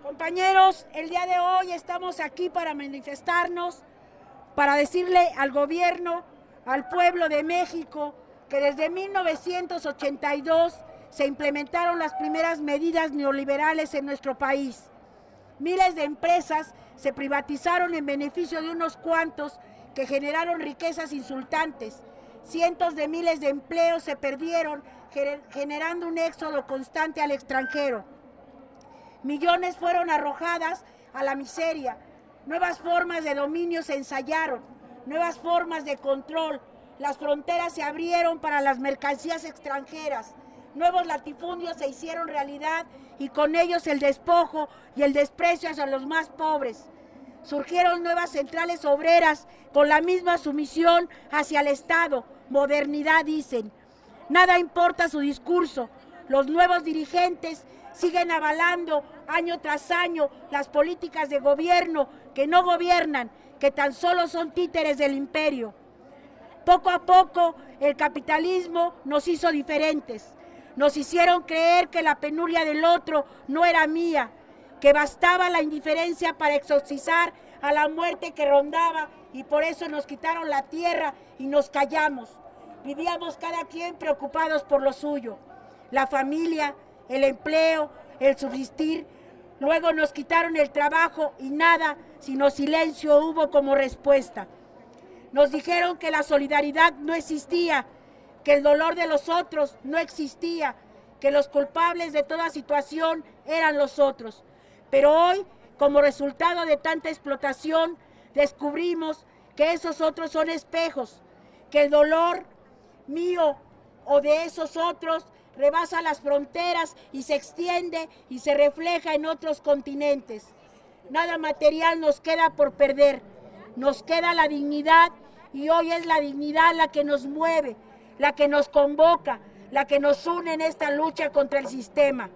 Compañeros, el día de hoy estamos aquí para manifestarnos, para decirle al gobierno, al pueblo de México, que desde 1982 se implementaron las primeras medidas neoliberales en nuestro país. Miles de empresas se privatizaron en beneficio de unos cuantos que generaron riquezas insultantes. Cientos de miles de empleos se perdieron, generando un éxodo constante al extranjero. Millones fueron arrojadas a la miseria. Nuevas formas de dominio se ensayaron, nuevas formas de control. Las fronteras se abrieron para las mercancías extranjeras. Nuevos latifundios se hicieron realidad y con ellos el despojo y el desprecio hacia los más pobres. Surgieron nuevas centrales obreras con la misma sumisión hacia el Estado. Modernidad, dicen. Nada importa su discurso. Los nuevos dirigentes siguen avalando año tras año las políticas de gobierno que no gobiernan, que tan solo son títeres del imperio. Poco a poco el capitalismo nos hizo diferentes. Nos hicieron creer que la penuria del otro no era mía, que bastaba la indiferencia para exorcizar a la muerte que rondaba y por eso nos quitaron la tierra y nos callamos. Vivíamos cada quien preocupados por lo suyo, la familia, el empleo, el subsistir. Luego nos quitaron el trabajo y nada, sino silencio hubo como respuesta. Nos dijeron que la solidaridad no existía, que el dolor de los otros no existía, que los culpables de toda situación eran los otros. Pero hoy, como resultado de tanta explotación, descubrimos que esos otros son espejos, que el dolor mío o de esos otros rebasa las fronteras y se extiende y se refleja en otros continentes. Nada material nos queda por perder, nos queda la dignidad y hoy es la dignidad la que nos mueve, la que nos convoca, la que nos une en esta lucha contra el sistema.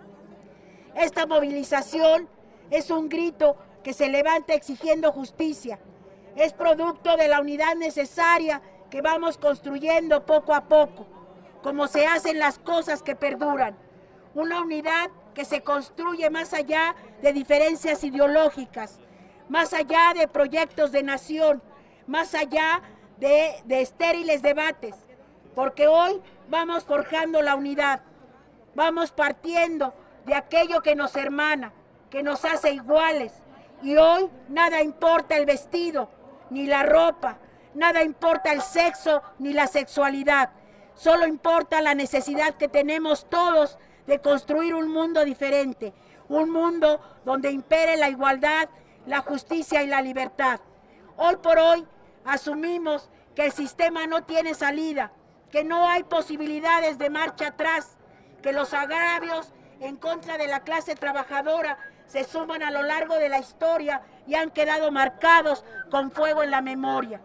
Esta movilización es un grito que se levanta exigiendo justicia, es producto de la unidad necesaria que vamos construyendo poco a poco, como se hacen las cosas que perduran. Una unidad que se construye más allá de diferencias ideológicas, más allá de proyectos de nación, más allá de estériles debates, porque hoy vamos forjando la unidad, vamos partiendo de aquello que nos hermana, que nos hace iguales, y hoy nada importa el vestido, ni la ropa, nada importa el sexo, ni la sexualidad. Solo importa la necesidad que tenemos todos de construir un mundo diferente, un mundo donde impere la igualdad, la justicia y la libertad. Hoy por hoy asumimos que el sistema no tiene salida, que no hay posibilidades de marcha atrás, que los agravios en contra de la clase trabajadora se suman a lo largo de la historia y han quedado marcados con fuego en la memoria,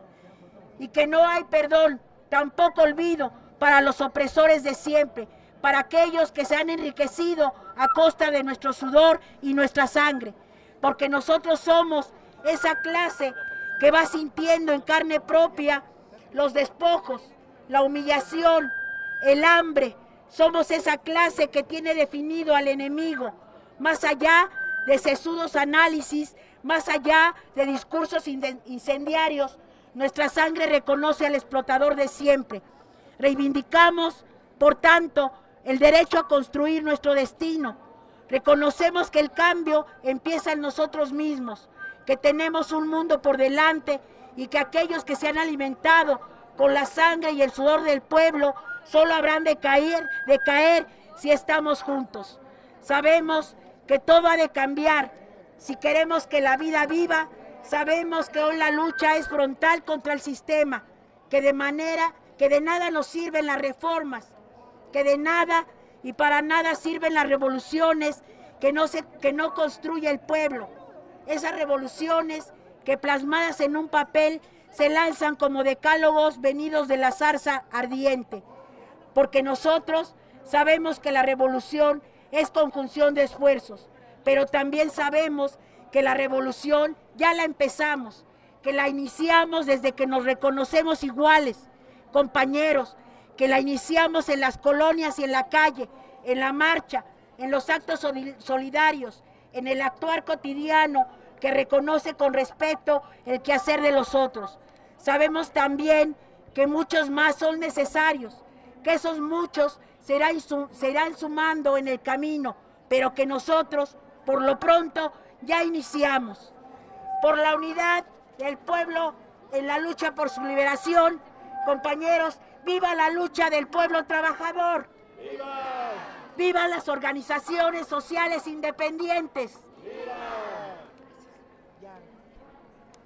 y que no hay perdón, tampoco olvido, para los opresores de siempre, para aquellos que se han enriquecido a costa de nuestro sudor y nuestra sangre, porque nosotros somos esa clase que va sintiendo en carne propia los despojos, la humillación, el hambre. Somos esa clase que tiene definido al enemigo, más allá de sesudos análisis, más allá de discursos incendiarios. Nuestra sangre reconoce al explotador de siempre. Reivindicamos, por tanto, el derecho a construir nuestro destino. Reconocemos que el cambio empieza en nosotros mismos, que tenemos un mundo por delante y que aquellos que se han alimentado con la sangre y el sudor del pueblo solo habrán de caer si estamos juntos. Sabemos que todo ha de cambiar. Si queremos que la vida viva, sabemos que hoy la lucha es frontal contra el sistema, que de nada nos sirven las reformas, que de nada y para nada sirven las revoluciones que no construye el pueblo. Esas revoluciones que plasmadas en un papel se lanzan como decálogos venidos de la zarza ardiente, porque nosotros sabemos que la revolución es conjunción de esfuerzos, pero también sabemos que la revolución ya la empezamos, que la iniciamos desde que nos reconocemos iguales, compañeros, que la iniciamos en las colonias y en la calle, en la marcha, en los actos solidarios, en el actuar cotidiano que reconoce con respeto el quehacer de los otros. Sabemos también que muchos más son necesarios, que esos muchos se irán sumando en el camino, pero que nosotros, por lo pronto, ya iniciamos. Por la unidad del pueblo en la lucha por su liberación, compañeros, ¡viva la lucha del pueblo trabajador! ¡Viva! ¡Viva las organizaciones sociales independientes! ¡Viva!